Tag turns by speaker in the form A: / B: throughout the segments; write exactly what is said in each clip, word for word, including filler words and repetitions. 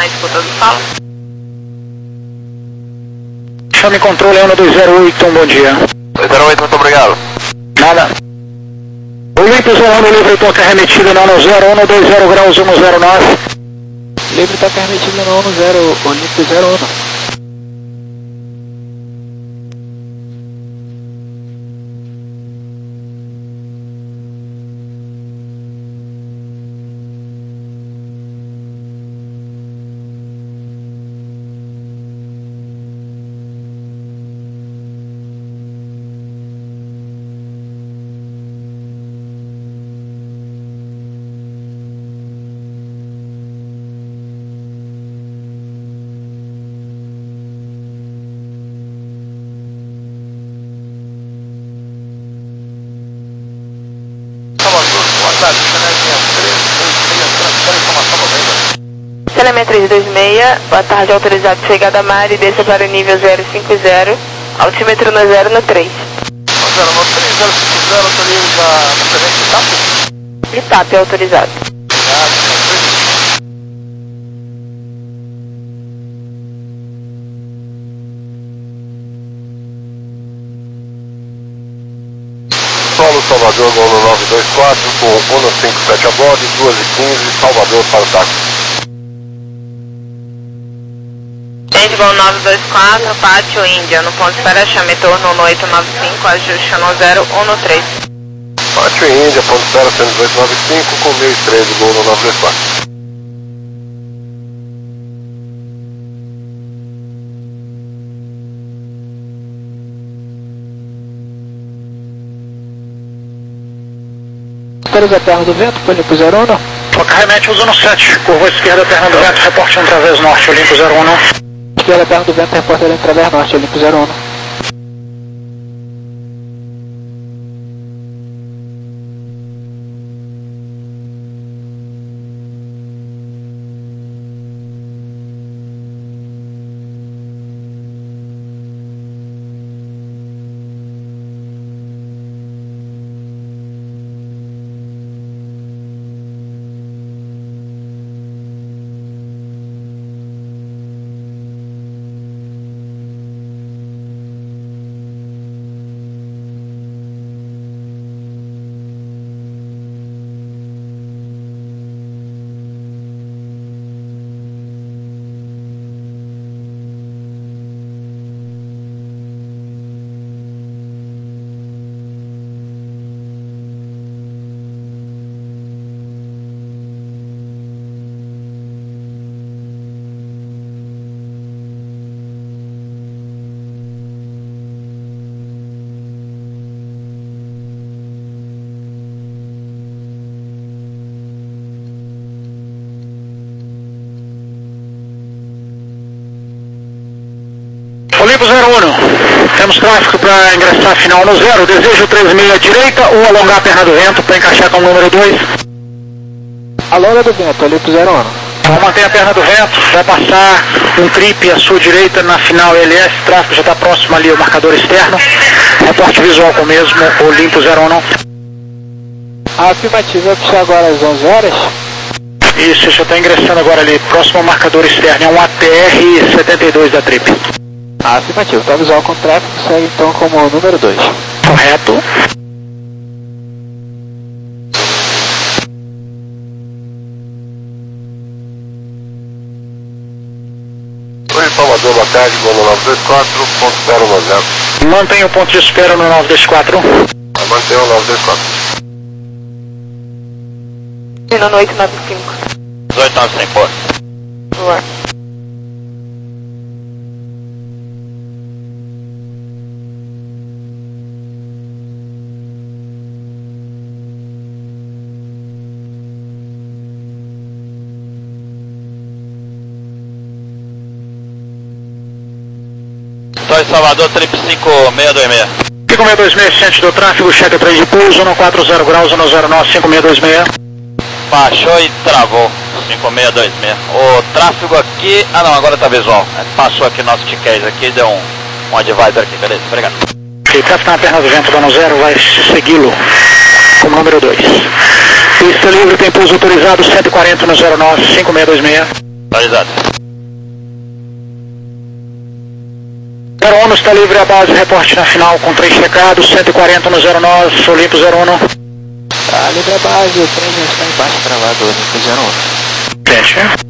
A: Na escuta do fala.
B: Chame controle ano dois zero oito, um bom dia.
C: dois zero oito, muito obrigado.
B: Nada. Olimpo zero um, livre toque remetido no ano zero um, dois zero graus, um zero nove.
D: Livre toque remetido no ano zero, Olimpo zero um.
A: Telemetria três dois seis, boa tarde, autorizado chegada a Mari, desça para o nível zero cinco zero, altímetro no zero no três.
C: zero no três, zero cinco zero, autoriza a presente de TAP?
A: De TAP autorizado.
C: Solo Salvador, Golo nove dois quatro, com um cinco sete a bordo, duas e quinze, Salvador para o táxi.
A: Gol nove dois quatro, Pátio Índia, no ponto espera chame, retorno no oito nove cinco, ajuste no zero um no três.
C: Pátio Índia, ponto espera sendo oito nove cinco, com mil e treze, Gol no nove dois quatro.
D: Autoriza a perna do vento, Olimpo zero um.
B: Toca remete usa no sete, curva esquerda, perna do vento, reporte um través norte, Olimpo zero um.
D: Esquerda, perna do vento, repórter em través norte, Olimpo zero um.
B: Olimpo zero um, temos tráfego para ingressar final no zero, desejo três seis à direita ou alongar a perna do vento para encaixar com o número dois.
D: Alonga do vento, Olimpo zero um.
B: Então mantém a perna do vento, vai passar um trip à sua direita na final L S, tráfego já está próximo ali ao marcador externo, reporte visual com o mesmo, Olimpo zero um.
D: A afirmativa vai puxar agora às onze horas.
B: Isso, já está ingressando agora ali, próximo ao marcador externo, é um A T R setenta e dois da trip.
D: A afirmativa, está visual com tráfego, segue então como o número dois.
B: Correto.
C: Oi, Salvador, boa tarde, Golo nove dois quatro, ponto zero no zero.
B: Mantenha o ponto de espera no nove dois quatro.
C: Mantenha o nove dois quatro.
A: No oito nove cinco.
C: oito nove cinco, pô.
A: Boa.
C: Torre Salvador, trip cinco seis dois seis.
B: cinco seis dois seis, ciente do tráfego, checa três de pouso, no quatro zero graus, no zero nove cinco seis dois seis.
C: Baixou e travou, cinco seis dois seis. O tráfego aqui, ah não, agora tá visual. Passou aqui nosso ticket aqui, deu um, um advisor aqui, beleza, obrigado.
B: Ok, tráfego na perna do vento, dando zero, vai segui-lo como número dois. Pista livre, tem pouso autorizado, cento e quarenta no zero nove cinco seis dois seis.
C: Autorizado.
B: zero um está livre a base, reporte na final com três recados, cento e quarenta no zero nove, Olimpo zero um.
D: Tá livre a base, o trem já está embaixo travado, Olimpo zero um.
B: Gente.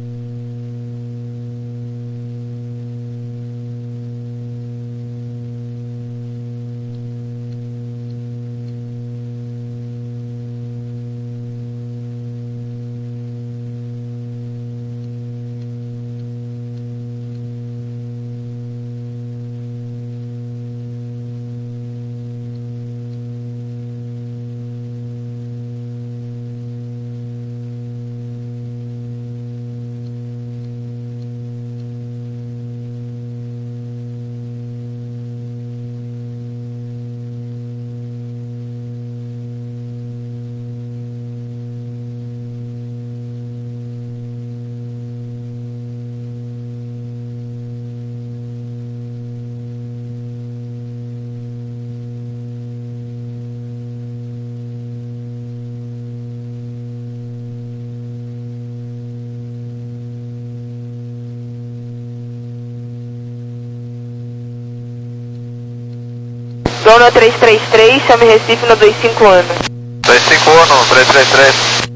A: Zona três três três, chame Recife no dois cinco ano.
C: dois cinco ano, três três três.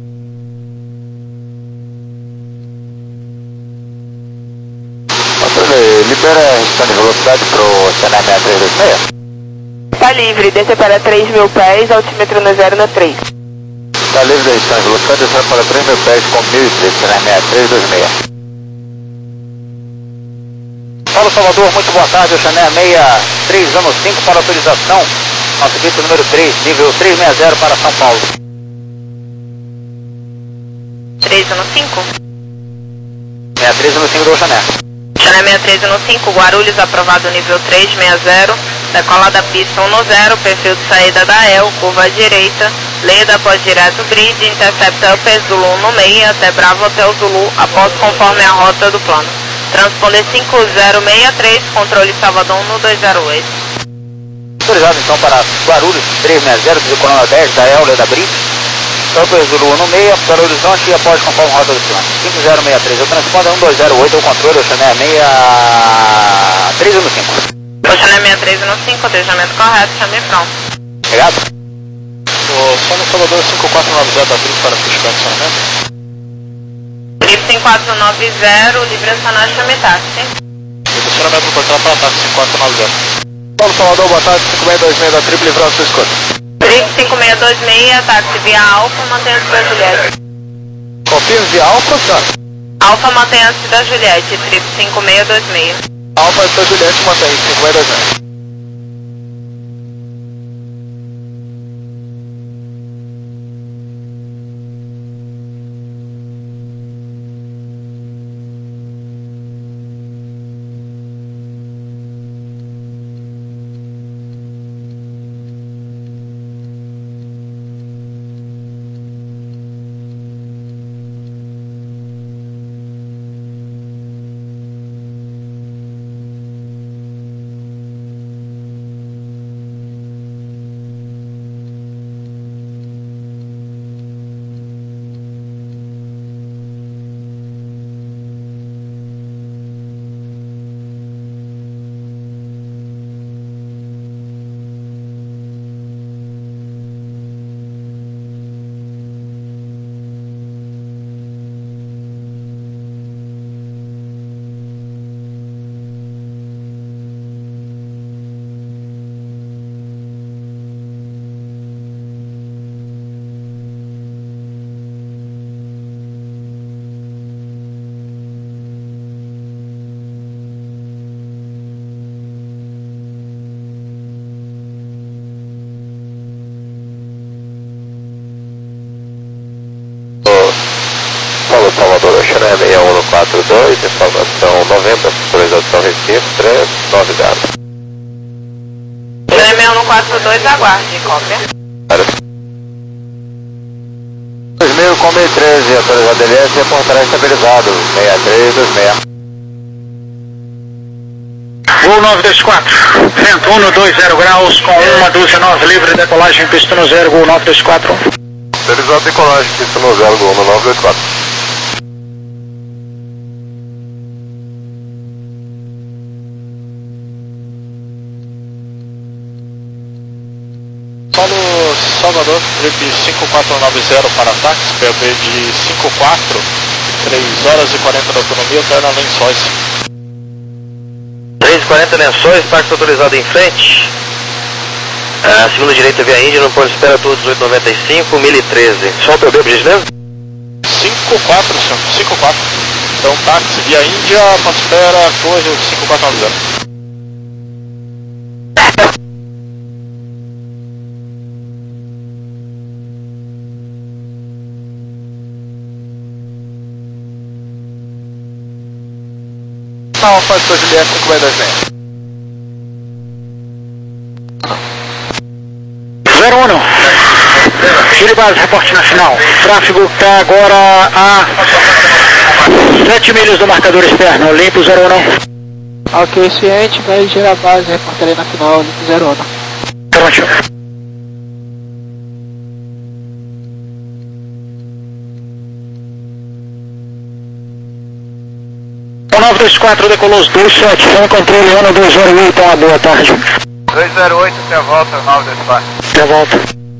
C: Controle, libera a gestão de velocidade pro C N M seis três dois seis.
A: Tá livre, desce para três mil pés, altímetro no zero no três.
C: Tá livre a gestão de velocidade, descendo para três mil pés com mil e três, C N M três dois seis. Paulo Salvador, muito boa tarde, o Chané seis três ano cinco para autorização, nosso equipe número três, nível trezentos e sessenta para São Paulo.
A: três ano cinco?
C: sessenta e três ano cinco do Chané.
A: Chané sessenta e três ano cinco, Guarulhos, aprovado nível três sessenta, decola da pista um no zero, perfil de saída da E L, curva à direita, Leda após direto grid, intercepta Upper Zulu um no meio, até Bravo Hotel Zulu, após conforme a rota do plano. Transponder cinco zero seis três, controle Salvador um no dois zero oito.
C: Autorizado então para Guarulhos trezentos e sessenta, do Coluna dez da E L da Brito, Upper Zulu um no meio, Belo Horizonte e após conforme a rota do plano. cinco zero seis três, eu transponder um dois zero oito, o controle, o Chané sessenta e três no cinco.
A: O Chané sessenta e três no cinco, atendimento correto, chame pronto.
C: Obrigado. O São Salvador cinco quatro nove zero da Brito para fechar o estacionamento.
A: cinco quatro nove zero, livre acionar, chame táxi.
C: Estacionamento portão para táxi cinco quatro nove zero. Paulo Salvador, boa tarde, cinco seis dois seis da Triple, livrar sua escolha.
A: Trip cinco seis dois seis, táxi via Alfa, mantenha-se da Juliette.
C: Confirme via Alfa, senhora?
A: Alfa, mantenha-se da Juliette, Trip cinco seis dois seis.
C: Alfa da Juliette, mantém, cinco seis dois seis. Paulo Salvador, Chané seis um quatro dois, informação noventa, autorização Recife, três nove zero.
A: Chané seis um quatro dois, aguarde, cópia.
C: dois mil com mil e treze, autorizado L S, reportará estabilizado, seis três dois seis.
B: Voo nove dois quatro, vento um no dois zero graus, com uma dúzia nove, livre decolagem, pista no zero, Gol nove dois quatro.
C: Autorizado decolagem, pista no zero, Gol no nove dois quatro.
E: Salvador, trip cinco quatro nove zero para táxi, P B de cinco quatro, três horas e quarenta da autonomia, perna Lençóis.
C: três e quarenta Lençóis, táxi autorizado em frente. A segunda direita via Índia, no ponto de espera todos dezoito noventa e cinco, mil e treze. Só o P B, por gentileza?
E: cinco quatro, senhor, cinco quatro. Então, táxi via Índia, ponto de espera, torre cinco quatro nove zero. Não, faz para Juliette cinco dois seis.
B: zero um, Chile Base, reporte nacional. O tráfego está agora a sete milhas do marcador externo, limpo zero um.
D: Ok, ciente, vai gerar base, reportarei na final, limpo zero um.
B: Pronto. um nove dois quatro, decolou os dois sete, sem controle um dois zero oito, uma boa tarde.
C: dois zero oito, até a volta, nove dois quatro.
B: Até a volta.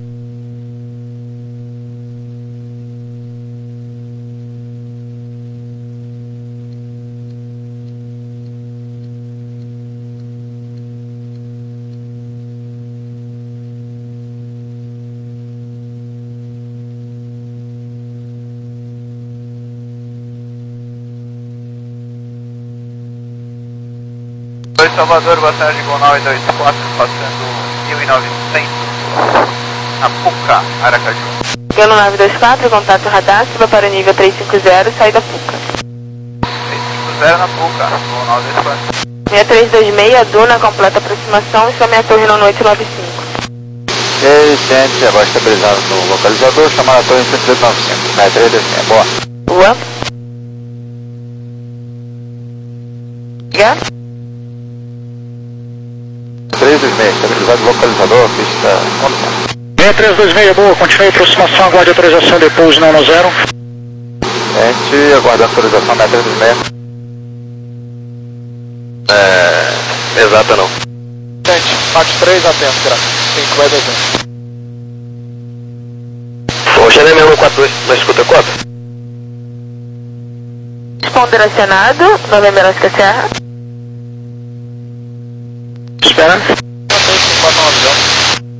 C: Oi, Salvador, boa tarde, Gol nove dois quatro, passando mil e novecentos, na Puca, Aracaju.
A: Gol nove dois quatro, contato radar, suba para o nível trezentos e cinquenta, saída Puca.
C: trezentos e cinquenta na Puca, Gol nove dois quatro.
A: seis três dois seis, Duna, completa aproximação, chame a torre no noite nove cinco.
C: E ciente, agora estabilizado no localizador, chamar a torre em cento e noventa e cinco, seis três dois seis, boa.
A: Boa. Liga.
C: três dois seis, estabilizado no localizador, pista condução.
B: seis três dois seis, boa, continue a aproximação, aguarde autorização de pouso não no zero.
C: Ciente, aguardando autorização seis três dois seis. É... exata não.
E: Ciente, Max três, atento, graças. cinco dois seis.
C: O Xané mesmo quatro dois, na escuta quatro.
A: Responder acionado, Novembro Oscar Serra.
B: Espera.
E: cinco quatro nove zero.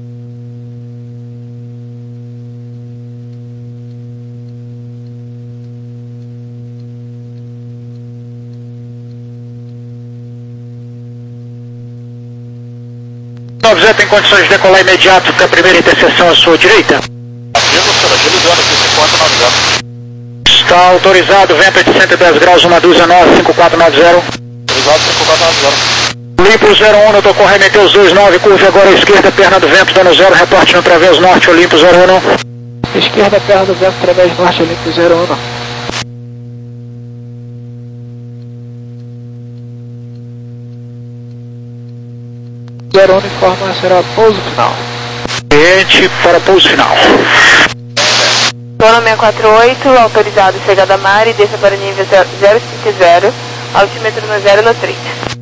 B: nove zero tem condições de decolar imediato para a primeira interseção à sua direita?
E: Ativo, senhor, agilizando aqui, cinco quatro nove zero.
B: Está autorizado, vento de cento e dez graus, uma dúzia nove, cinco quatro nove zero.
E: Autorizado, cinco quatro nove zero.
B: Limpo zero um, tô correndo Meteus dois nove, curva agora à esquerda, perna do vento, dano zero, reporte no través norte, Olimpo zero um.
D: Esquerda, perna do vento, través norte, limpo zero um. zero um informa, será pouso final.
B: Cliente para pouso final.
A: Zona seis quatro oito, autorizado chegada a mar e desça para o nível zero cinquenta, altímetro no zero no três.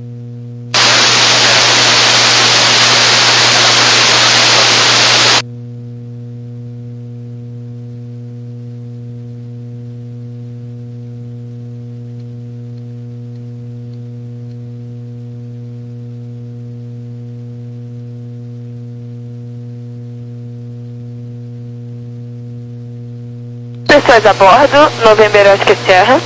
A: Pessoas a bordo, Novembro Oscar Sierra.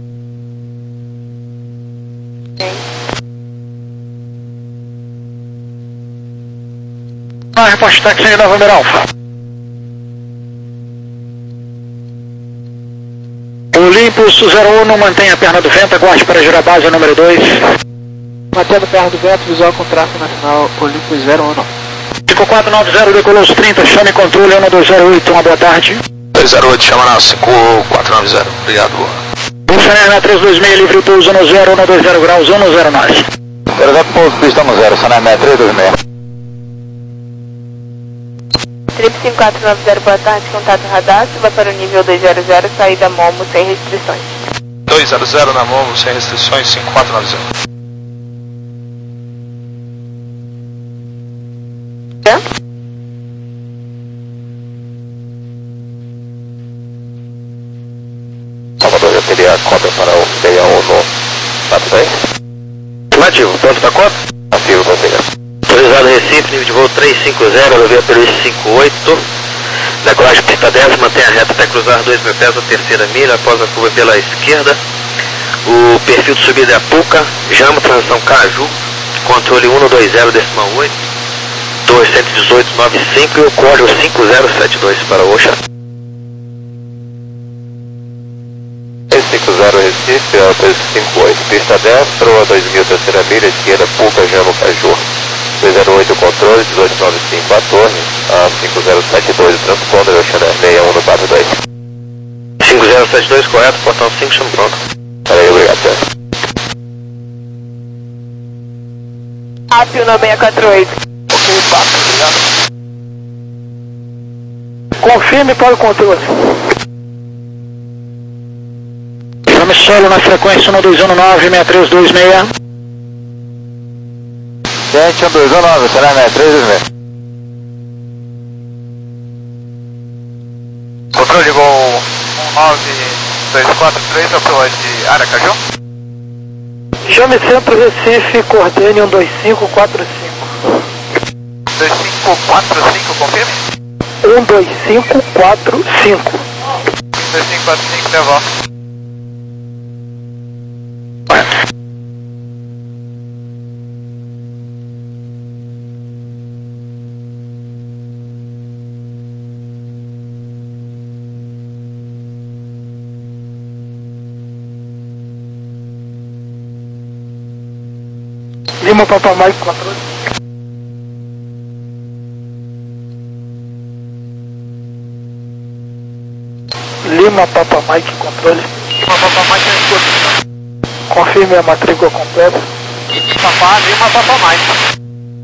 B: Ah, reporte táxi de Novembro Alfa. Olympus zero um, mantém a perna do vento, aguarde para girar base número dois.
D: Mantendo perna do vento, visual com tráfego na final, Olympus zero um.
B: cinco quatro nove zero, decolou os trinta, chame controle um dois zero oito, uma boa tarde.
E: dois zero oito, chama na cinco quatro nove zero, obrigado, boa.
B: Sané três dois seis, livre pouso no zero, um dois zero graus, um zero nove.
C: Autorizado pouso, pista no zero, Sané três dois seis.
A: Trip cinco quatro nove zero, boa tarde, contato radar, suba para o nível dois zero zero, saída Momo sem restrições.
E: dois zero zero na Momo, sem restrições, cinco quatro nove zero.
A: Tá?
C: cota para o seis um no quatro dez.
B: Afirmativo, ponto da cota?
C: Ativo, consiga.
B: Autorizado Recife, nível de voo trezentos e cinquenta, rodovia Peruíche cinquenta e oito. Decolagem pista dez, mantenha reta até cruzar dois mil pés a terceira milha, após a curva pela esquerda. O perfil de subida é a Puca, Jama, transição Caju, controle um dois zero decimal oito, duzentos e dezoito ponto noventa e cinco e o código cinco zero sete dois para o Oxa.
C: cinco zero Recife, Alta cinquenta e oito, pista dez, proa dois mil, terceira milha, esquerda, Puca, Jama, Caju. dois zero oito controle, dezoito ponto noventa e cinco a torre, a cinco zero sete dois, o transponder, Oceanar seis um no quatro dois.
B: cinco zero sete dois, correto, portão cinco, chamo pronto.
C: Peraí, obrigado, senhor.
A: Apio no seis quatro oito.
E: Ok, quatro, obrigado.
B: Confirme para o controle. Chame solo na frequência um dois um nove, seis três dois seis.
C: Gente, um dois um nove, será seis três dois seis.
E: Controle Gol um nove dois quatro três, aproa de Aracaju.
B: Chame Centro Recife, coordene um dois cinco quatro cinco.
E: dois cinco quatro cinco, confirme.
B: um dois cinco quatro cinco.
E: dois cinco quatro cinco, devolve.
B: Lima Papa Mike, controle. Lima Papa Mike, controle.
E: Lima Papa Mike, na escuta.
B: Confirme a matrícula completa.
E: Papá, Lima Papa Mike.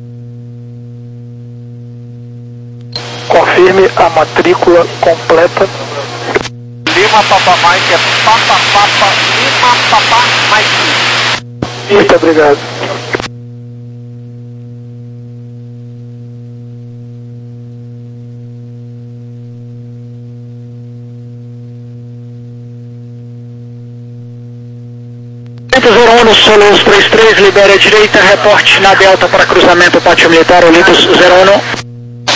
B: Confirme a matrícula completa.
E: Lima Papa Mike é Papa Papa Lima Papa Mike.
B: Muito obrigado. zero um no Solos três três, libere a direita, reporte na Delta para cruzamento Pátio Militar, Olympus zero um.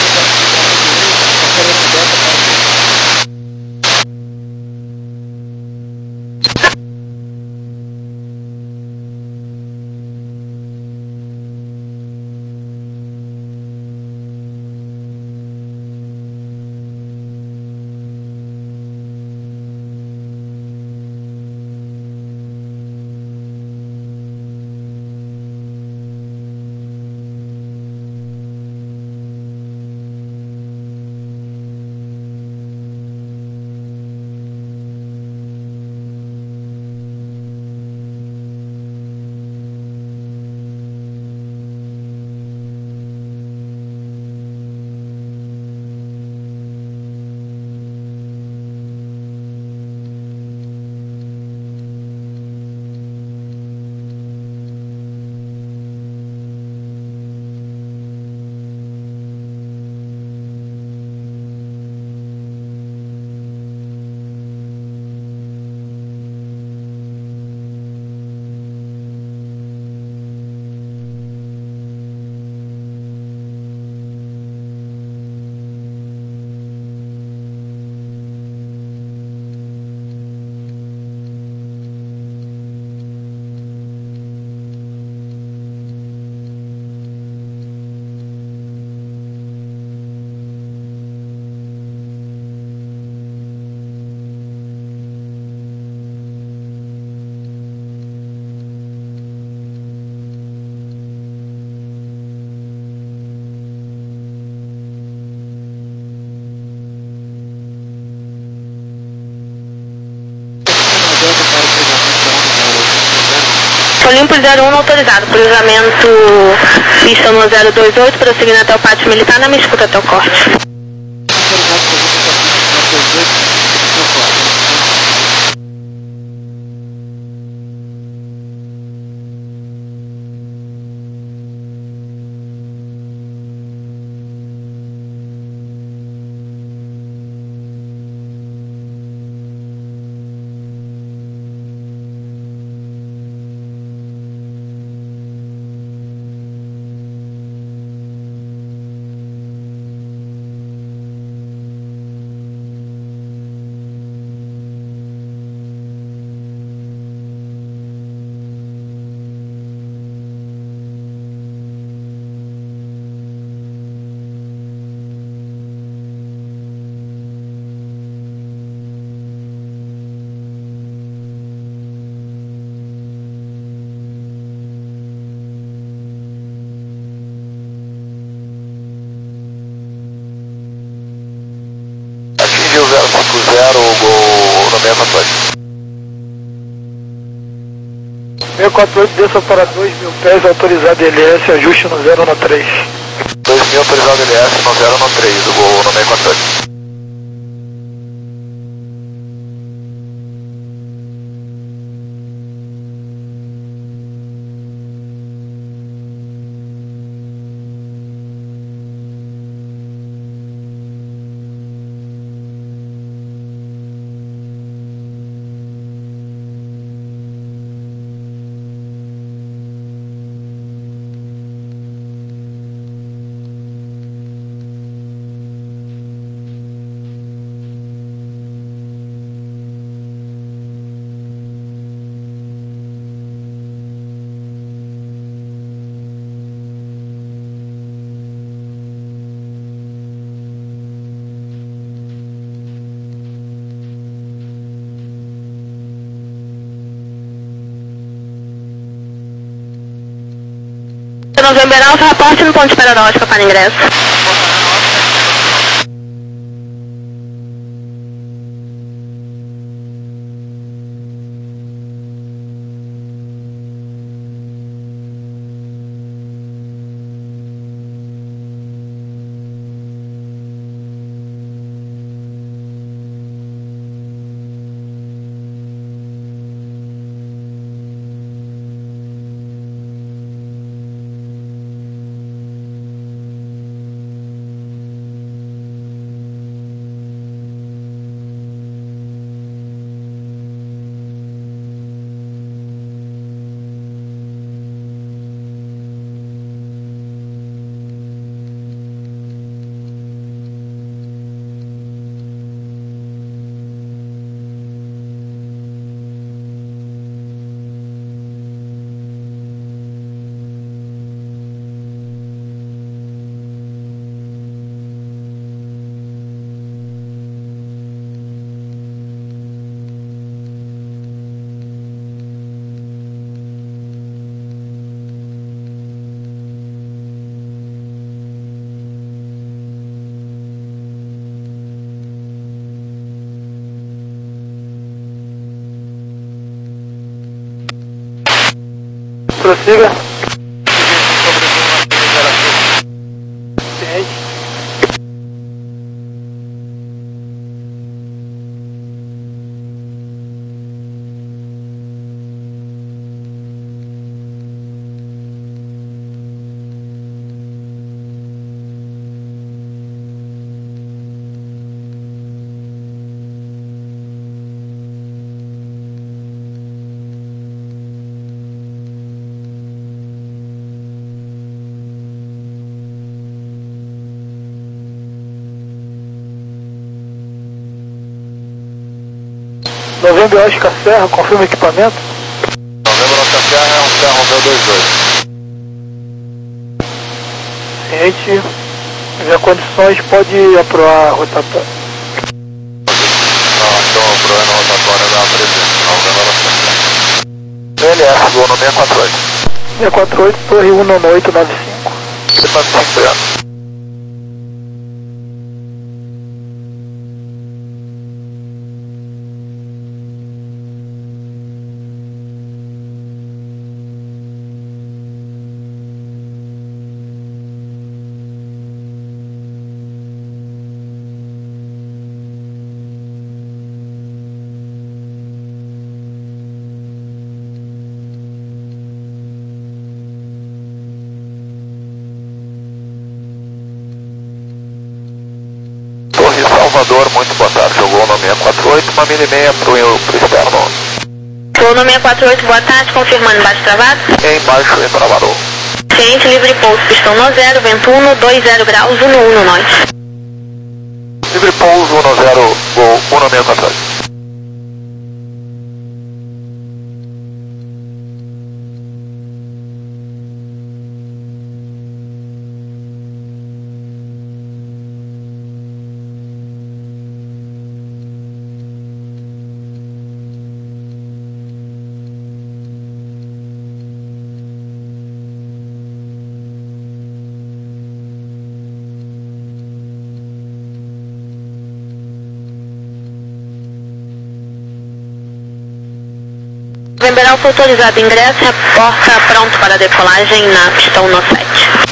A: Olympus zero um autorizado, cruzamento pista no zero dois oito, prosseguindo até o pátio militar, não me escuta até o corte.
B: seis quatro oito.
F: seis quatro oito, desça para dois mil pés, autorizado L S, ajuste no zero no três.
B: dois mil autorizado L S no zero no três, do Gol no seis quatro oito.
A: November Alfa, raporte no ponto de espera náutica para ingresso.
F: Prossiga. Ciente. Novembro Oscar Serra, confirma equipamento.
B: Novembro Oscar Serra é um Serra Romeo dois dois.
F: Ciente. Se tiver condições, pode aprovar a rotatória.
B: Não, então aprovando a rotatória da presença. Novembro Oscar Serra. L S, Gol no seis quatro oito.
F: seis quatro oito, torre um nove oito nove cinco.
B: nove cinco, obrigado. Salvador, muito boa tarde. Jogou no seis quatro oito, uma mini meia pro, pro externo.
A: Voo no seis quatro oito, boa tarde, confirmando embaixo travado.
B: Embaixo e travado.
A: Ciente, livre pouso, pistão no zero, vento um, dois zero graus, um um no norte.
B: Livre pouso, um zero, Gol, um no seis quatro oito.
A: November Alpha autorizado ingresso, reporta pronto para decolagem na pista um nove sete.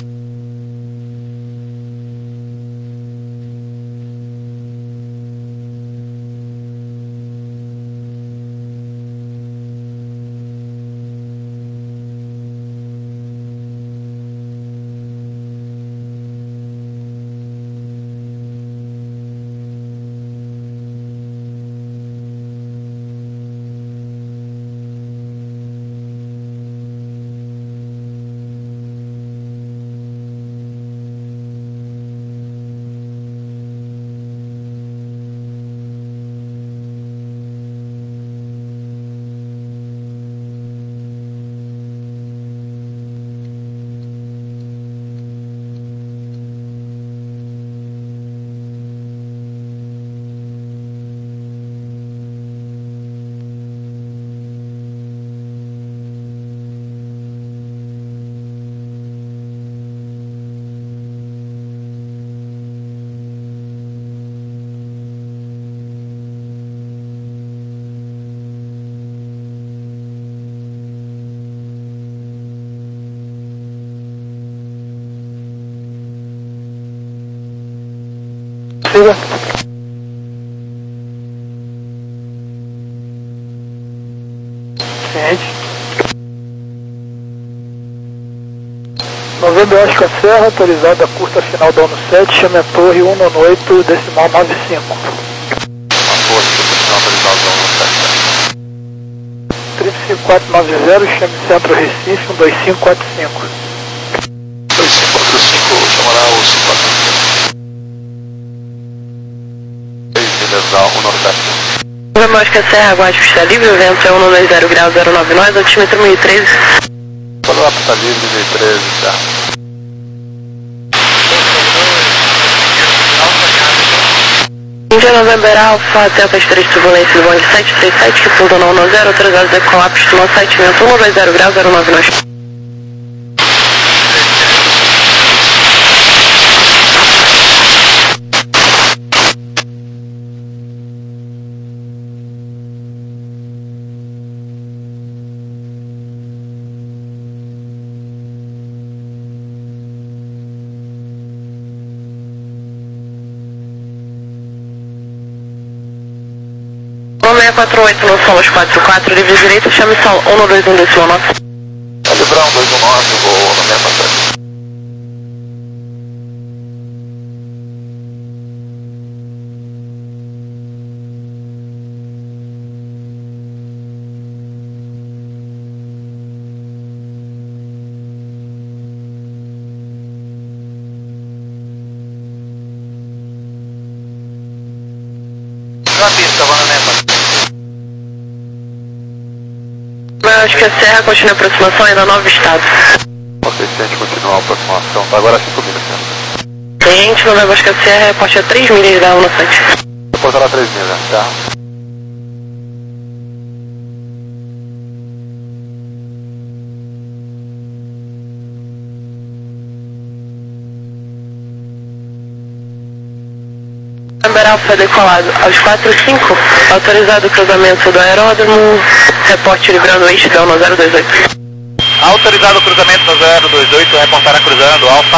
F: Ciente. Novembro Oscar Serra, autorizada a curta final da ONU sete, chame a torre um nove oito, decimal nove cinco.
E: A torre, curta final autorizada da ONU sete.
F: três cinco quatro nove zero, chame Centro Recife, um dois cinco quatro cinco.
E: dois cinco quatro cinco, chamará o cinco quatro cinco. um nove sete.
A: Novembro Oscar Serra, aguarde pista livre, o vento é um dois zero grau zero nove nove, altímetro mil e treze.
E: Pode lá pista livre, mil e treze, tá?
A: Índia November Alpha, atenta às três turbulências do bonde sete seis sete, que fundam no um zero, autorizado a decolar pista um sete, vento um dois zero grau zero nove nove. seis quatro oito no Solos quatro quatro, livre direito, chame Sol um dois um decimal nove.
E: É Livrão dois um nove, vou no seis quatro oito. Na pista, vou no seis quatro oito.
A: Acho que a Serra continua a aproximação ainda nove estados.
E: Ok, ciente, continua a aproximação. Tá agora cinco milhas, certo?
A: Ciente, Novembro Oscar Serra, reporte a três milhas da ONU sete.
E: Depois ela três milhas, tá?
A: November Alpha decolado aos quatro cinco, autorizado o cruzamento do aeródromo, reporte livrando o eixo da ONU zero dois oito.
E: Autorizado o cruzamento no zero dois oito, reportará cruzando, Alfa.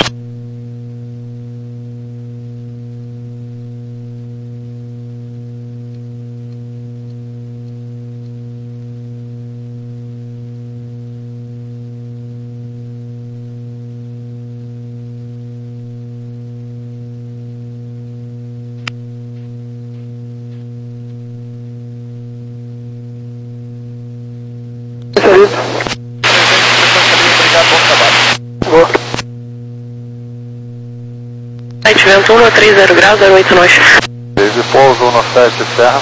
A: sete vento um, três zero grau zero oito nove.
E: Desde pouso no sete Serra.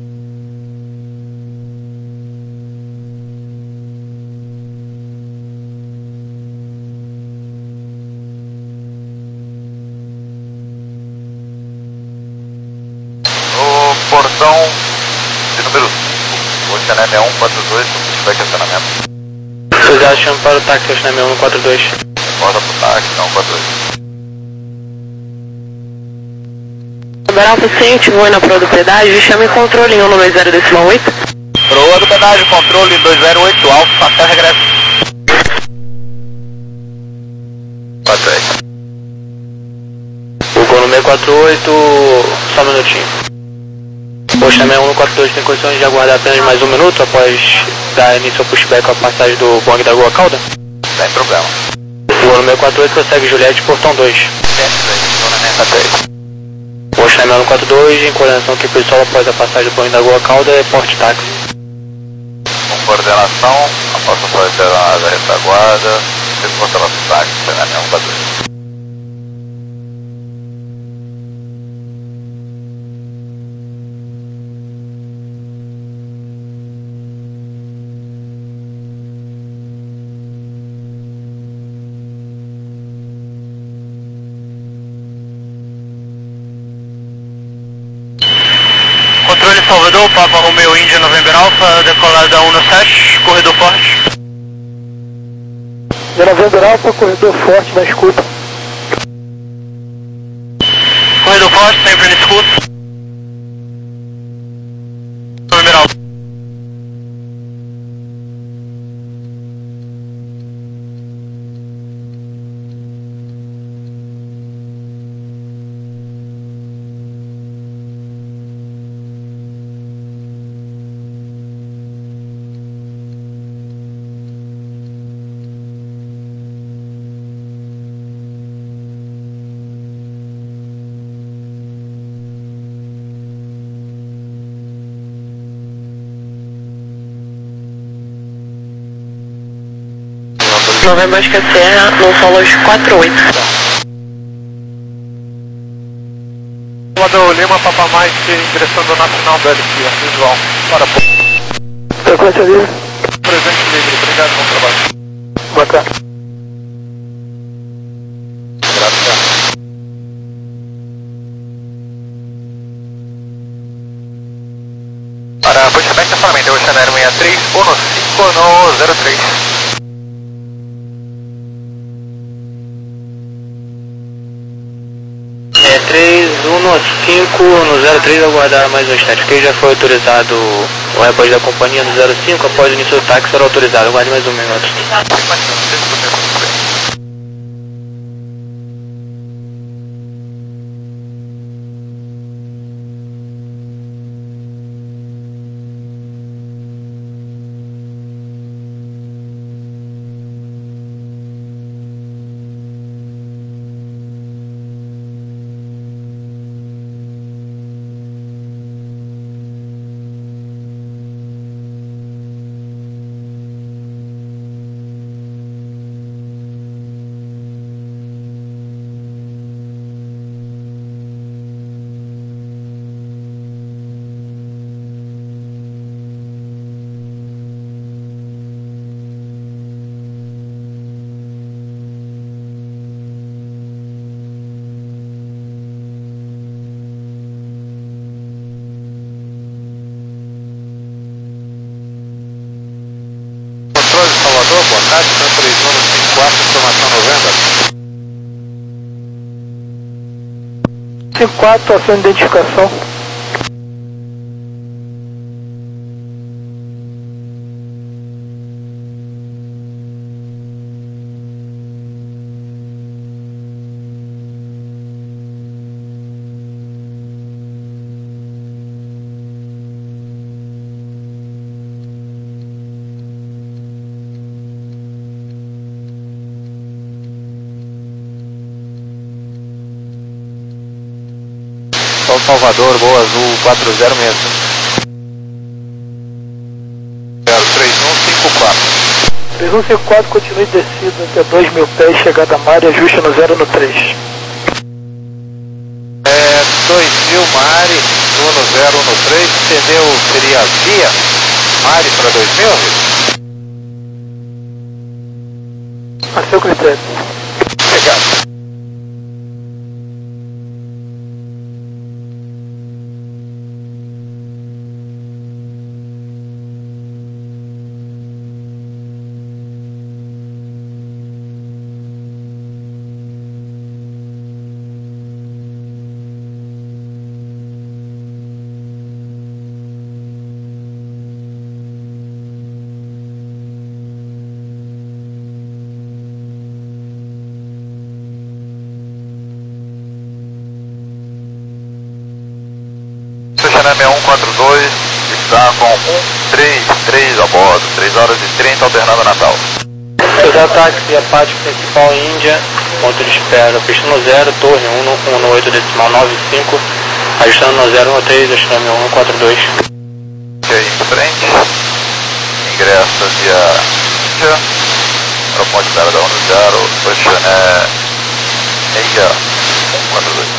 E: No portão de número cinco, o Chanel é um quatro dois, se tiver questionamento.
A: Vocês acham para o táxi, o Chanel um quatro dois?
E: Roda pro táxi, não, quatro dois.
A: November Alpha ciente, voe na proa do pedágio, chame controle em um dois zero decimal oito.
C: Garoa do pedágio, controle dois zero oito Alfa, até o regresso.
B: quatro aí. O Gol número quatro oito, só um minutinho. O Chame um no quatro dois tem condições de aguardar apenas mais um minuto após dar início ao pushback com a passagem do Bong da Rua Calda?
C: Sem problema.
B: O Gol número quatro oito consegue Juliette, portão dois. O Chame um no quatro dois, em coordenação que o pessoal após a passagem do Bong da Rua Calda é porte táxi.
C: Com coordenação, após a passagem da retaguarda, encontra nosso táxi, Chame um quatro dois.
B: Controle Salvador, Papa Romeo Índia November Alpha, decolada um no sete, corredor forte.
F: November Alpha, corredor forte na escuta.
B: Corredor forte, sempre na escuta. November Alpha. Novembro Oscar Serra, no Solos quatro oito.
E: Salvador Lima, Papa Mike, direção do Nacional do L P, visual. Para pô.
F: Frequência livre.
E: Presente livre, obrigado, bom trabalho.
F: Boa tarde.
E: Graças.
C: Para pushback da Flamengo, o Chanel sessenta e três, um no cinco no zero três.
B: É três um no cinco no zero três, aguardar mais um instante, porque já foi autorizado o repórter da companhia no zero cinco, após o início do táxi será autorizado, aguarde mais um minuto.
C: Salvador, boa tarde, três um no cinco quatro, informação Novembro.
F: cinco quatro, ação de identificação.
C: São Salvador, Gol Azul quatro zero seis cinco. zero três um cinco quatro.
F: três um cinco quatro, continue descido até dois mil pés, chegada a Mari, ajuste no zero no três.
C: É, dois mil Mari, um no zero no três, pneu seria via Mari para dois mil?
F: A seu critério.
C: Obrigado.
G: quatro dois, está com um três três a bordo, três horas e trinta, alternando Natal.
C: Cruzar táxi, Apache principal Índia, ponto de espera, pista no zero, torre um um oito decimal nove cinco, ajustando no zero um três, ajustando um quatro dois.
G: Ok, em frente, ingressa via Índia, aeroporto de espera da um zero, Oceané, Índia, um quatro dois.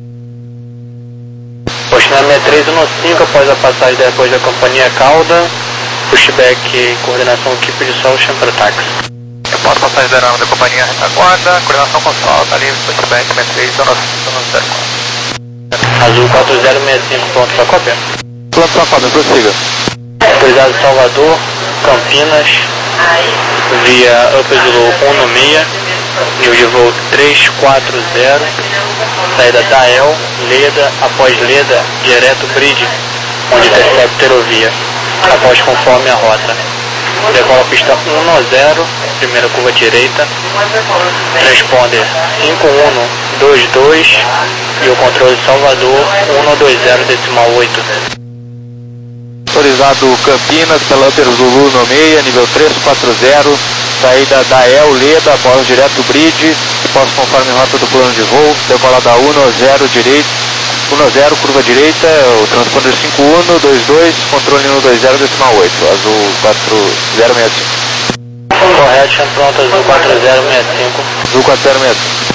C: Oceané sessenta e três um cinco, após a passagem depois da companhia Cauda, pushback, coordenação equipe de Ocean para táxi.
G: Após passagem da da companhia retaguarda, coordenação com sol, tá livre, pushback, sessenta e três, zero quatro.
C: Azul quatro zero seis cinco, pronto para cópia.
B: Pronto para cópia, prossiga.
C: Autorizado Salvador, Campinas, via Up Zulu um seis, nível de voo três quatro zero, saída da El, Leda, após Leda, direto Bridge, onde intercepta Aerovia, após conforme a rota. Decola a pista um zero, primeira curva direita, transponder cinco um dois dois e o controle Salvador um dois zero decimal oito.
B: Autorizado Campinas pela Upper Zulu no meia, nível três quatro zero, saída da El Leda, após direto Bridge, após conforme rota do plano de voo, decola da um zero direito, um zero, curva direita, o transponder cinco um dois dois, controle um dois zero decimal oito, azul quatro zero seis cinco.
C: Correction, pronto, azul quatro zero seis cinco.
B: Azul quatro zero seis cinco.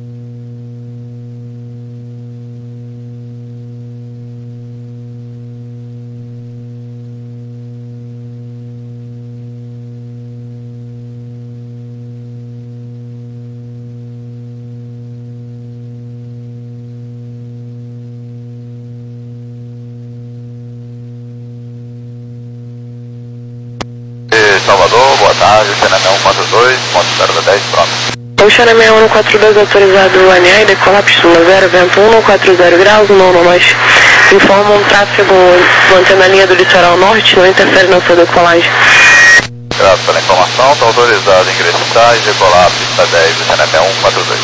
G: Salvador, boa tarde, Oceané um quatro dois, ponto zero dez, pronto.
A: Oceané um quatro dois, autorizado A N A e decola pista zero, vento um quatro zero graus, nono, nós informa um tráfego mantendo a linha do litoral norte, não interfere na sua decolagem.
G: Graças pela informação, está autorizado a ingressar e decolar a pista dez, Oceané um quatro dois.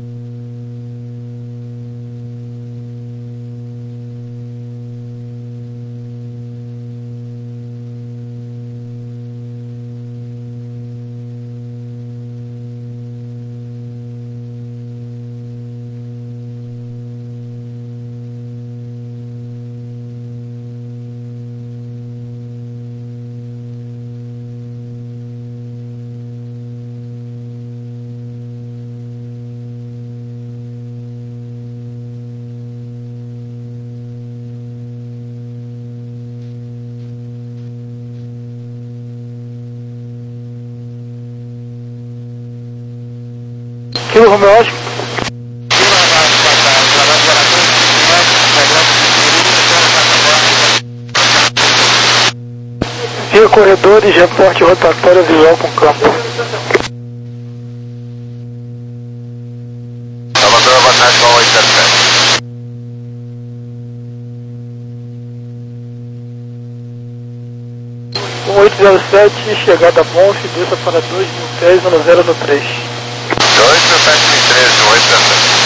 F: Kilo Romeo Oscar. Via corredores, reporte rotatório visual com campo.
G: Salvador, boa tarde, com oito zero sete.
F: um oito zero sete, chegada Bonf, desça para dois mil pés, no zero no três.
G: dois mil sete mil e treze, oito zero sete.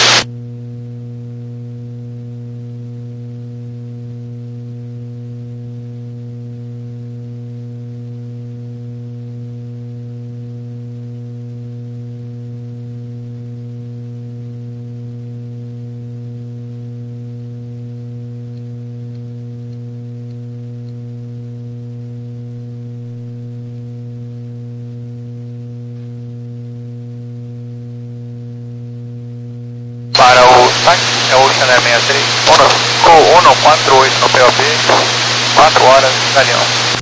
G: Para o táxi é o Oceané sessenta e três, um quatro oito no P O B, quatro horas, italiano.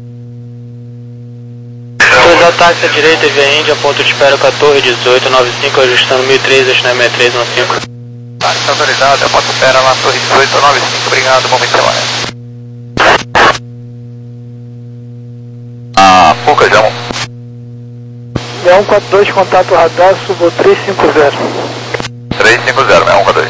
C: Cruzar táxi à direita via Índia, ponto de espera com a torre dezoito noventa e cinco, ajustando mil e três, Oceané sessenta e três um cinco.
G: Táxi autorizado, eu posso esperar lá na torre dezoito noventa e cinco, obrigado, bom fim de semana. Ah, Fuca, já.
F: um quatro dois, contato radar, subo três cinco zero.
G: três cinco zero, é um dois.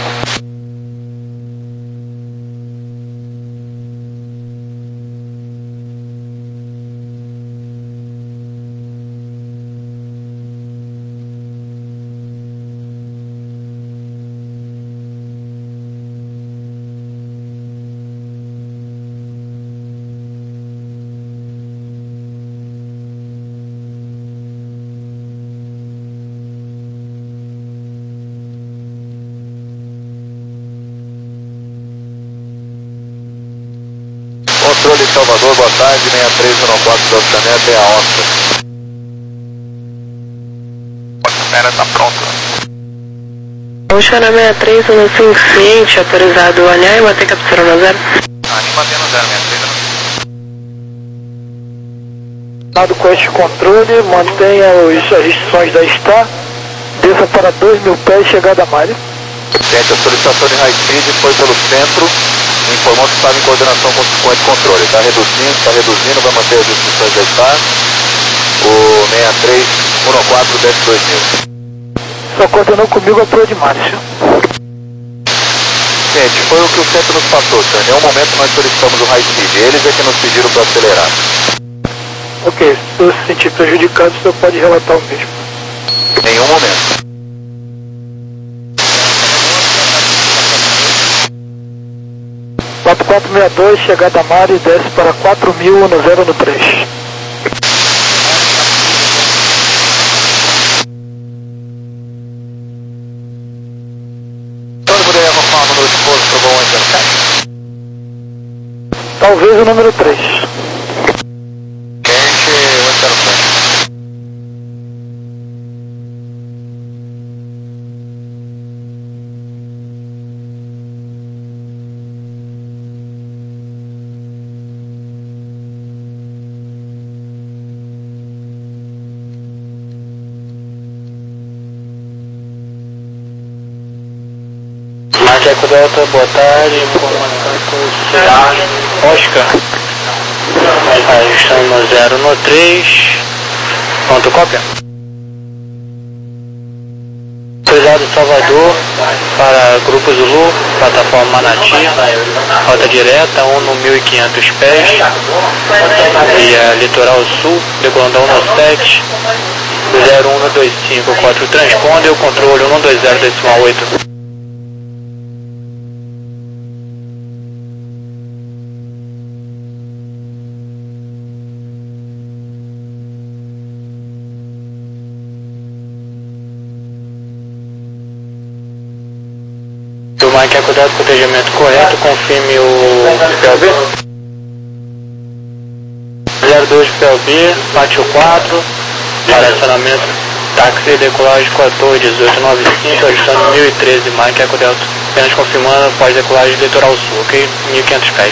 G: Salvador, boa tarde, seis três um quatro da Oceané até a onça. A Oceané está pronta.
A: Oceané seis três um cinco ciente, autorizado alinhar e manter captura no zero.
G: Alinha mantendo zero, seis três.
F: Lado Quest Controle, mantenha os, as restrições da Star, desça para dois mil pés, chegada a Malha.
G: Gente, a solicitação de high speed foi pelo centro, informou que estava em coordenação com o Quest Controle. Está reduzindo, está reduzindo, vai manter as restrições da Star. O seis três um quatro desce dois mil.
F: Só coordenou comigo a proa de Márcio.
G: Gente, foi o que o centro nos passou, senhor. Em nenhum momento nós solicitamos o high speed. Eles é que nos pediram para acelerar.
F: Ok, se eu se sentir prejudicado, o senhor pode relatar o mesmo.
G: Em nenhum momento.
F: quatro quatro seis dois, chegada a Mari, desce para quatro mil no zero no três.
G: Então, poderia arrumar o número de pouso para o voo zero sete?
F: Talvez o número três.
G: Quente, oito zero sete.
C: Marqueco Delta, boa tarde, informação Oscar, ajustando no zero no três, ponto cópia. Autorizado Salvador para Grupo Zulu, plataforma Manati, rota direta, um no mil e quinhentos pés, via Litoral Sul, decolando um no sete, zero um no dois cinco quatro, transponder o controle um dois zero decimal oito. Mike, cuidado com o protegimento correto, confirme o P L B. zero dois P L B, pátio quatro, para acionamento, táxi, decolagem quatorze dezoito noventa e cinco, ajustando mil e treze, Mike, Eco Delta. Apenas confirmando após decolagem litoral sul, ok? mil e quinhentos pés.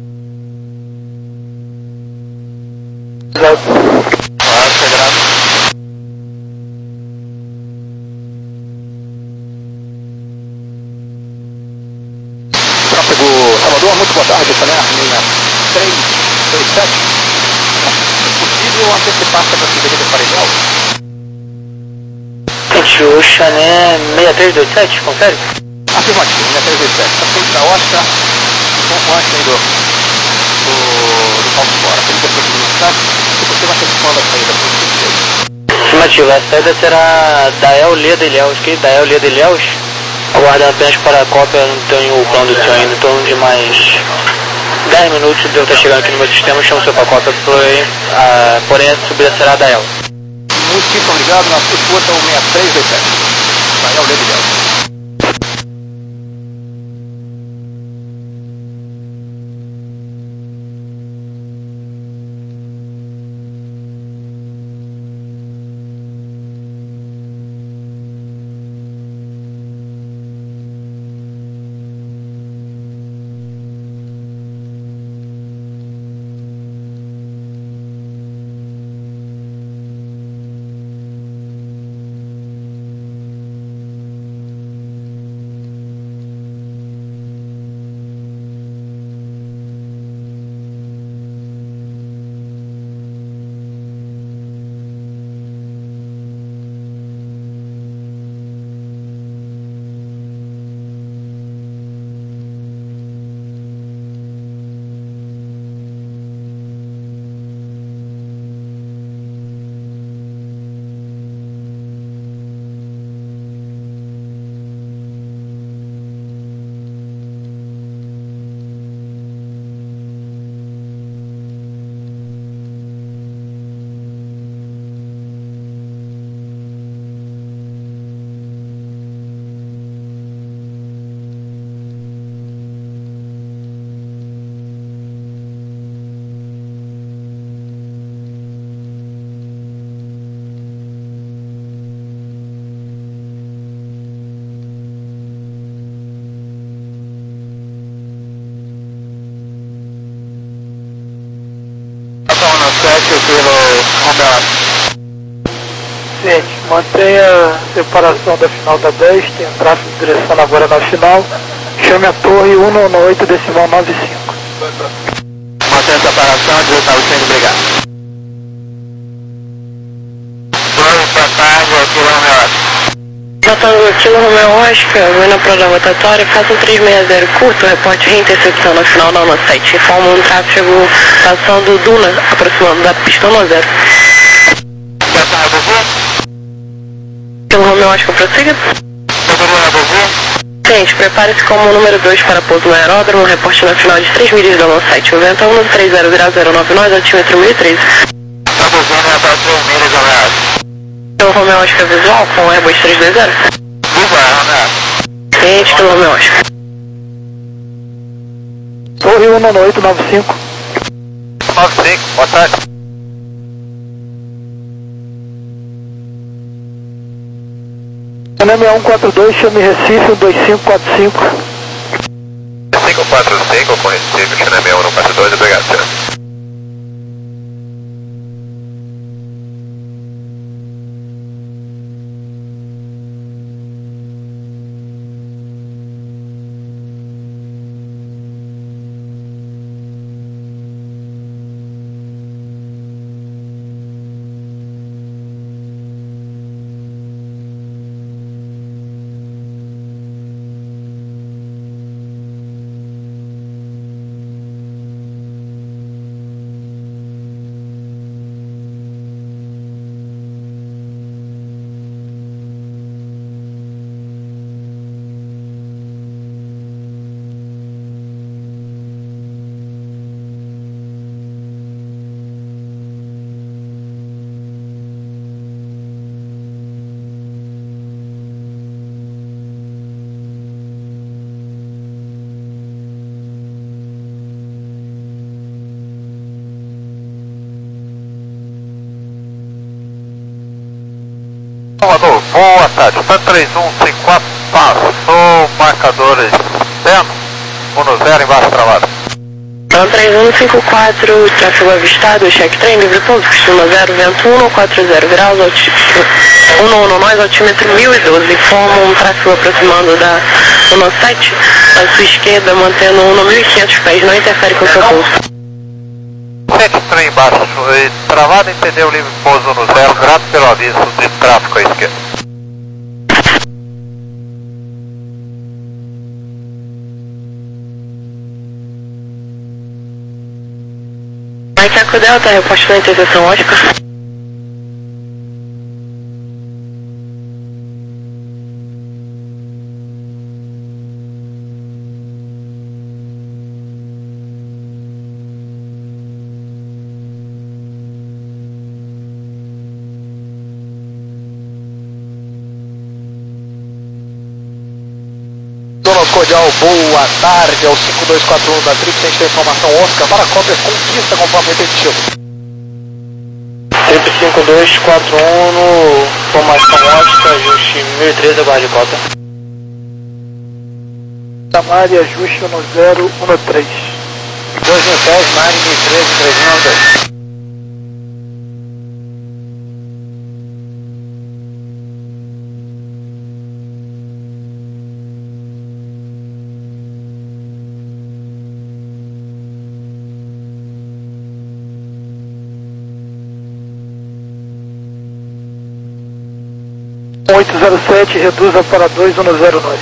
G: Nossa, graças. Salvador, muito boa tarde, Oceané, linha três três sete. Se possível, antecipar essa possibilidade de paredão?
C: Gente, o Oceané seis três dois sete, confere?
G: Afirmativo, linha três dois sete. Está feito da Oscar, um pouco antes aí do, do, do palco fora. Tem que ter possibilidade, se possível, antecipando a saída por isso.
C: Afirmativo, a saída será da El Leda Ilhéus, ok? Da El Leda Ilhéus. Aguardando apenas para a cópia, não tenho o plano do senhor ainda, em torno de mais dez minutos devo estar chegando aqui no meu sistema, chamo o senhor para a cópia, porém, a, porém a subida será da E L.
G: Muitíssimo obrigado, na escuta o seis três dois sete. Vai ao Leda Ilhéus.
E: Ciência pelo Romeo.
F: Ciente, mantenha a separação da final da dez, tem tráfego de direção agora na final. Chame a torre um nove oito decimal nove cinco.
E: Mantenha a separação, dezoito nove cinco, obrigado. Boa tarde, aqui Romeo.
A: Notando Kilo Romeo Oscar, vindo para a rotatória, faça um três seis zero curto, reporte reintercepção na final da nove sete. Informa um tráfego passando Duna, aproximando da pista um zero. Kilo Romeo Oscar, prossiga. Gente, prepare-se como número dois para pouso no aeródromo, reporte na final de três milhas da nove sete. O vento é um três zero grau zero nove nove, altímetro mil e treze. Kilo Romeo Oscar visual com Airbus três dois zero. Ciente, Kilo Romeo Oscar.
F: Torre um nove oito nove cinco.
G: nove cinco, boa tarde.
F: N M um quatro dois, chame Recife um dois cinco quatro cinco.
G: cinco quatro cinco com Recife, N M um no quatro dois, obrigado, senhor. Salvador, boa tarde, Santa três um cinco quatro, passou marcadores externos, um zero embaixo travado.
A: Santa três um cinco quatro, tráfego avistado, check trem, livre pouso, costuma zero, vento um quatro zero graus, um um nove, altímetro mil e doze, informa um tráfego aproximando da um sete, à sua esquerda, mantendo um mil e quinhentos pés, não interfere com o seu pouso.
G: Sete trem embaixo, travado, entendeu, livre pouso no zero, grato pelo aviso de tráfego à esquerda.
A: Mike Eco Delta, reposto na interseção Oscar.
C: Cordial, boa tarde, é o cinco dois quatro um da Trip, tem informação Oscar para cópias conquista conforme repetitivo.
F: Trip cinco dois quatro um, informação Oscar, ajuste mil e treze, aguarde cópia. Tamari, ajuste um zero um três.
C: dois mil pés, Mari, mil e treze, três mil e dois.
F: oito zero sete, reduza para dois um zero nove.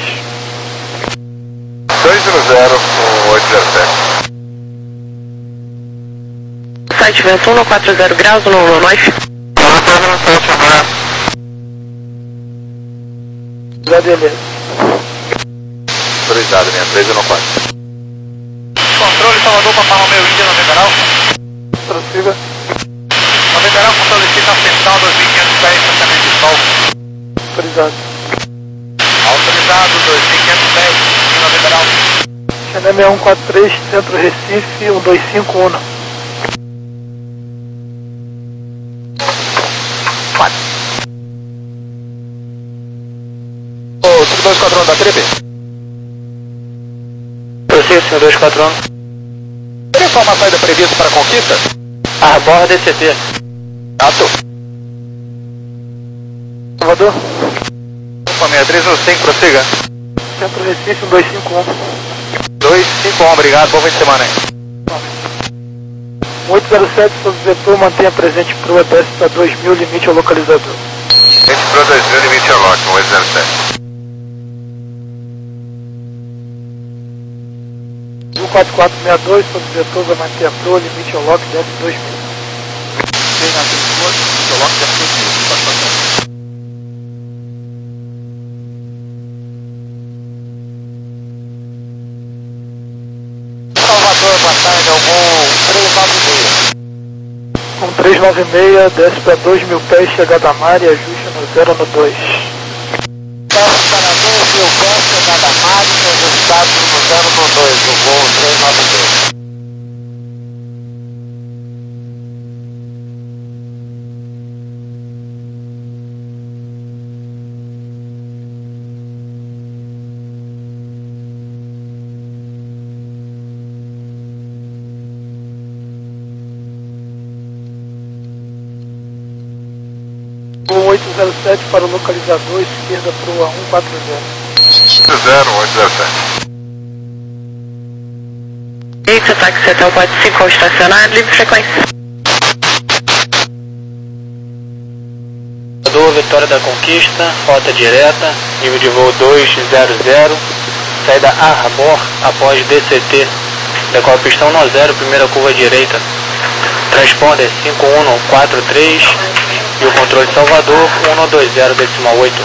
G: dois zero zero com oito zero sete.
A: Site vento um quatro zero graus, um um nove.
F: Beleza.
G: Autorizado, minha três um quatro.
E: Controle Salvador, Papai Romeu Índia, na Liberal.
F: Prossiga.
E: Na Liberal, fortalecida na central, dois mil e quinhentos pés, tratamento de sol.
F: Autorizado.
E: Autorizado, dois mil e quinhentos pés, na Liberal.
F: N M um quatro três, Centro Recife, um dois cinco um.
C: Ô, cinco dois quatro um da Trip.
F: Prossiga, cinco dois quatro um.
C: Tem informação ainda prevista para a conquista? Arbor D C T. Ato.
F: Salvador.
G: Opa, sessenta e três no cinco, prossiga.
F: Centro Recife, dois cinco um.
G: dois cinco um, obrigado, bom fim de semana aí.
F: oito zero sete, todo setor, mantenha presente pro E B S para dois mil, limite ao localizador.
G: Gente pro dois mil, limite ao lote, oito zero sete.
F: um quatro quatro seis dois, todo setor, vai manter a pro, limite ao lock, desce dois mil.
C: Salvador, boa tarde, algum três nove seis.
F: Com três nove seis, desce para dois mil pés, chegada a mar e ajuste no zero no dois.
C: Desce para dois mil pés, chegada a mar e ajustado no zero no dois, o voo três nove seis.
F: oito zero sete para o localizador, esquerda para o A um quatro zero.
G: zero oito zero sete.
A: Eita, táxi Cetel quatro cinco ao estacionar, livre frequência.
C: Vitória da Conquista, rota direta, nível de voo dois zero zero, saída Arbor após D C T, decola pistão no zero, primeira curva direita, transponder cinco um quatro três e o controle Salvador um dois zero decimal oito.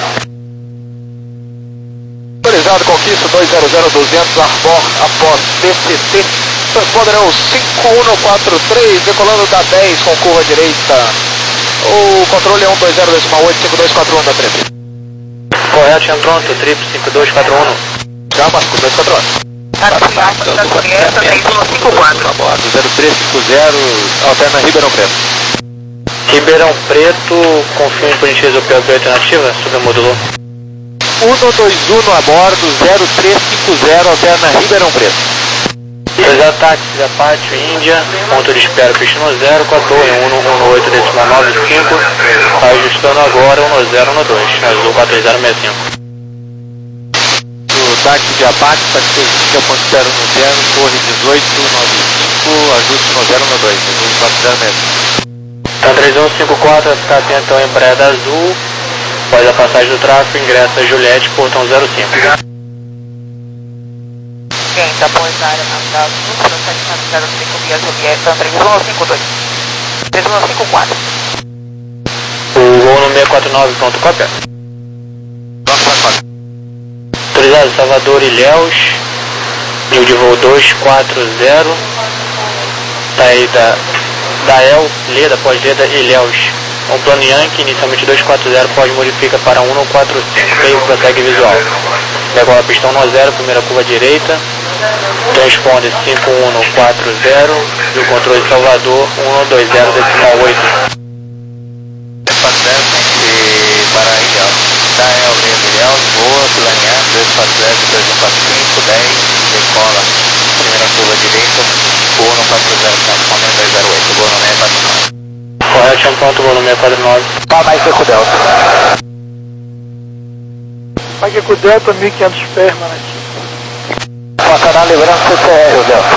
G: Autorizado Conquista dois zero zero duzentos, Arbor após D C T, transponder é o cinco um quatro três, decolando da dez com curva direita. O controle é um dois zero decimal oito cinco dois quatro um da trip.
C: Correto, já pronto, trip cinco dois quatro um.
G: Já, Marco, dois quatro um. A bordo, zero três cinco zero, alterna Ribeirão Preto.
C: Ribeirão Preto, confirme por gentileza o P O P alternativa, sobremodulou.
G: um dois um a bordo, zero três cinco zero, alterna Ribeirão Preto.
C: Dois ataques da Pátio Índia, ponto de espera pistão zero com a torre um um oito decimal nove cinco, ajustando agora um zero no dois, azul quatro zero seis cinco.
G: O táxi de Apache, táxi Índia, ponto de espera no zero, torre dezoito nove cinco, ajuste no zero no dois, azul quatro zero seis cinco.
C: Então três um cinco quatro, ficar atento ao Embraer Azul, após a passagem do tráfego, ingressa Juliette, portão zero cinco.
A: Quem após a área nacional do sete zero cinco via Juliette, três um cinco dois. três um cinco quatro.
C: O voo no seis quatro nove, pronto, cópia. Autorizado Salvador Ilhéus, nível de voo dois quatro zero, saída da El, Leda, pós-Leda, Ilhéus. Um plano Yankee, inicialmente dois quatro zero, pós modifica para um quatro cinco, meio prossegue visual. Decola pistão no zero, primeira curva direita, transponder cinco um quatro zero e o controle Salvador um dois zero decimal oito.
G: Para Ilhéus, da El, Leda, Ilhéus, voa, planear, dois quatro zero, dois um quatro cinco, dez, decola, primeira curva direita, um quatro zero, transponder dois zero oito, voa no seis quatro nove.
C: Correto, chão pronto, voo no seis quatro nove.
G: Papai Seco Delta.
F: Pague Delta, mil e quinhentos pés, Manatinho.
G: Passará livrando C C R, Delta.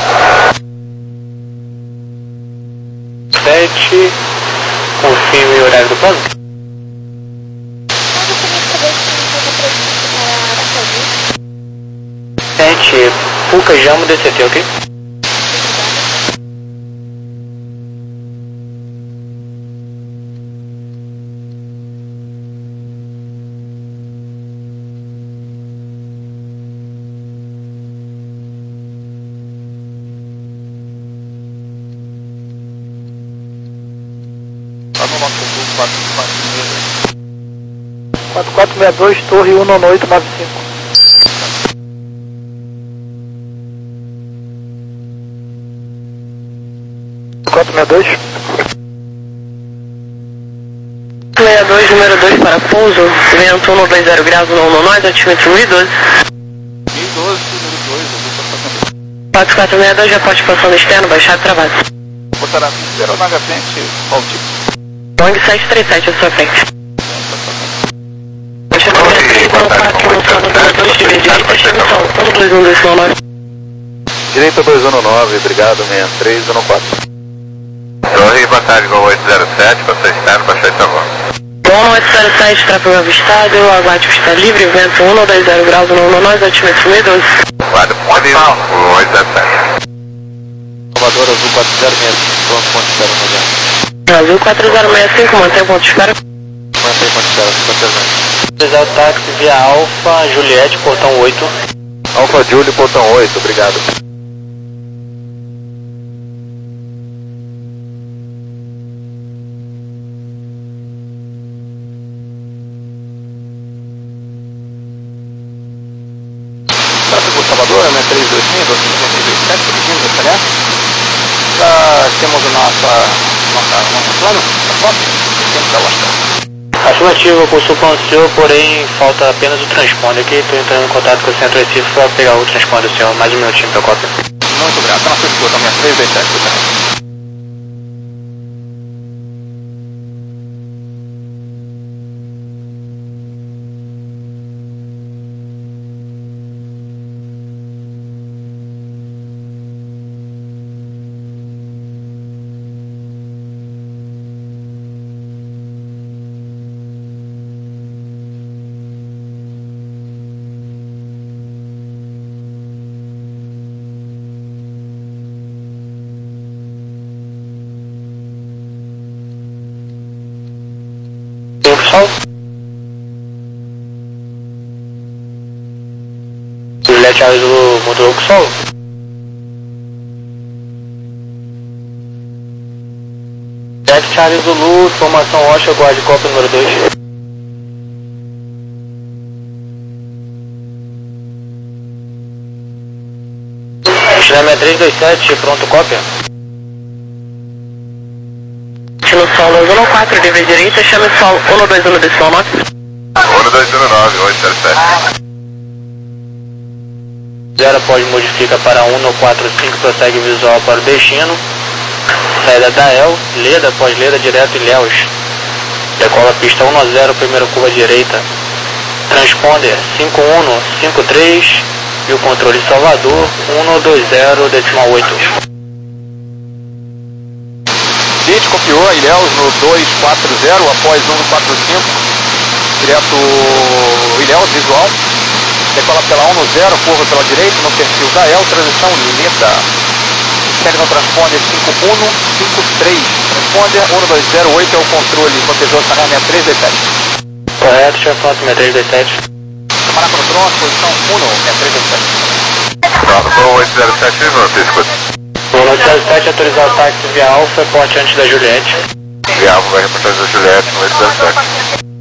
C: sete, confirme o horário do plano. sete, Fuca Jamo D C T, ok?
F: quatro quatro seis dois, torre um oito nove cinco. quatro seis dois.
A: seis dois, número dois para pouso, vento um dois zero graus, não no nós, altímetro mil e doze.
G: mil e doze, número dois, eu vou passar.
A: quatro quatro seis dois, já pode passando externo, baixado, travado.
G: Reportar aeronave à frente, qual o tipo?
A: Boeing sete três sete à sua frente.
G: Direita dois um nove, obrigado, seis três um quatro.
B: Torre, boa tarde, Gol oito zero sete, passou externo, baixou esse avô.
A: Gol oito zero sete, tráfego avistado, aguarde pista livre, vento um dois zero graus no Illinois, altimetro Windows.
B: Guarda, pode ir, o oito zero sete.
E: Salvador, Azul quatro zero seis cinco, pronto, ponto de espera, não
A: Azul quatro zero seis cinco, mantém ponto de espera.
E: mantém ponto de espera, cinquenta e zero. Utilizar o táxi via Alfa, Juliette, portão oito.
G: Alfa Júlio, portão oito, obrigado. Tráfego Salvador, seis três dois cinco, dois cinco dois sete, bem-vindo, detalhar. Já temos o nosso, nossa, nosso plano, a foto, temos que aguardar.
E: Afirmativa, possui com o senhor, porém falta apenas o transponder aqui. Estou entrando em contato com o centro Recife para pegar o transponder do senhor. Mais um minutinho para a cópia.
G: Muito obrigado. Nossa escuta, seis três dois sete, lieutenant.
E: Pessoal, Juliette Alves do motor com solo. Jack Charles Zulu, formação Rocha, guarde copa número dois. Chama três dois sete, pronto, cópia.
A: Chama o solo dois um quatro, livre direita, chama o solo um dois um decimal nove.
B: um dois um nove, oito zero sete.
E: Zero pode modifica para um quatro cinco, prossegue visual para o destino. Saída da El, Leda, pós-Leda, direto em Léus. Decola pista um zero, primeira curva direita. Transponder cinco um cinco três e o controle Salvador um dois zero decimal oito.
G: Bit copiou a Ilhéus no dois quatro zero, após um quatro cinco, direto Ilhéus, visual. Decola pela um zero, curva pela direita, no perfil da El, transição Leda. Segue no transponder cinco um cinco três. Transponder um dois zero oito é o controle, protejou a seis três dois sete.
E: Correto, chefão, seis três dois sete.
G: Camarada no drone, posição um, seis três dois sete.
B: Gol oito zero sete, você escuta.
E: Gol oito zero sete, autorizar o táxi via Alfa, porte antes da Juliette.
B: Via Alfa, vai reportar da Juliette, oito zero sete.